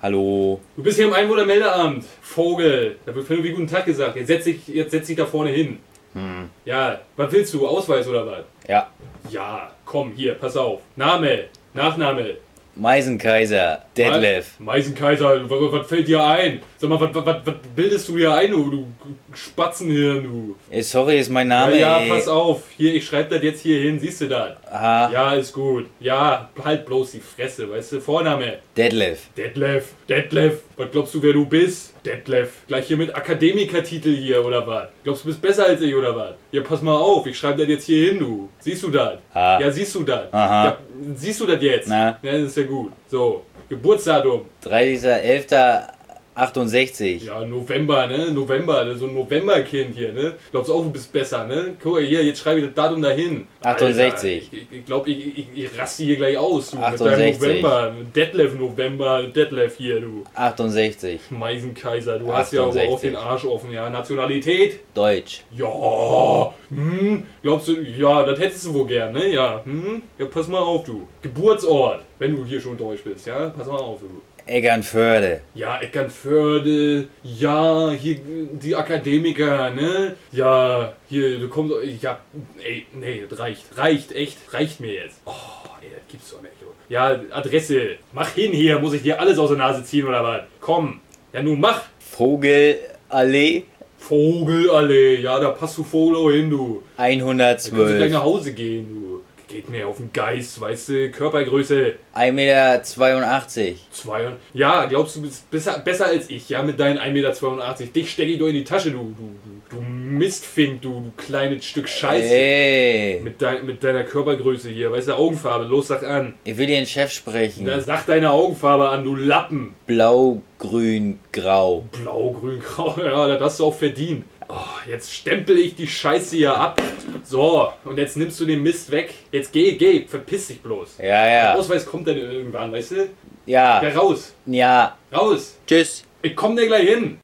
Hallo. Du bist hier im Einwohnermeldeamt. Vogel. Da wird Phänomen guten Tag gesagt. Jetzt setz dich da vorne hin. Ja, was willst du? Ausweis oder was? Ja. Ja, komm, hier, pass auf. Name, Nachname. Meisenkaiser, Detlef. Meisenkaiser, was fällt dir ein? Sag mal, was bildest du dir ein, du Spatzenhirn, du? Sorry, ist mein Name. Ja, pass auf. Hier, ich schreibe das jetzt hier hin. Siehst du das? Aha. Ja, ist gut. Ja, halt bloß die Fresse, weißt du? Vorname. Detlef. Detlef. Was glaubst du, wer du bist? Detlef. Gleich hier mit Akademikertitel hier, oder was? Glaubst du, bist besser als ich, oder was? Ja, pass mal auf. Ich schreibe das jetzt hier hin, du. Siehst du das? Ah. Ja, siehst du das? Aha. Ja, siehst du das jetzt? Na. Ja, das ist ja gut. So, Geburtsdatum. 30.11.68. Ja, November, ne? November, so ein Novemberkind hier, ne? Glaubst auch, du bist besser, ne? Guck mal hier, jetzt schreibe ich das Datum dahin. 68. Alter, ich glaube, ich raste hier gleich aus, du. 68. Mit deinem November. Detlef hier, du. 68. Meisenkaiser, du hast ja aber 68. auch den Arsch offen, ja. Nationalität? Deutsch. Ja, glaubst du, ja, das hättest du wohl gern, ne? Ja, ja, pass mal auf, du. Geburtsort, wenn du hier schon Deutsch bist, ja? Pass mal auf, du. Eckernförde. Ja, Eckernförde, ja, hier die Akademiker, ne? Ja, hier, du kommst, ja, ey, nee, das reicht, echt, reicht mir jetzt. Oh, ey, das gibt's doch nicht, du. Ja, Adresse, mach hin hier, muss ich dir alles aus der Nase ziehen oder was? Komm, ja, nun mach. Vogelallee. Vogelallee, ja, da passt du Vogel auch hin, du. Da kannst du gleich 112. nach Hause gehen, du. Geht mir auf den Geist, weißt du, Körpergröße. 1,82 Meter. Ja, glaubst du, bist besser als ich, ja, mit deinen 1,82 Meter. Dich stecke ich doch in die Tasche, du Mistfink, du kleines Stück Scheiße. Ey. Mit deiner Körpergröße hier, weißt du, Augenfarbe, los, sag an. Ich will den Chef sprechen. Na, sag deine Augenfarbe an, du Lappen. Blau, grün, grau. Blau, grün, grau, ja, das hast du auch verdient. Oh, jetzt stempel ich die Scheiße hier ab. So, und jetzt nimmst du den Mist weg. Jetzt geh, verpiss dich bloß. Ja, Der ja. Ausweis kommt dann irgendwann, weißt du? Ja. Ja, raus. Ja. Raus. Tschüss. Ich komm dir gleich hin.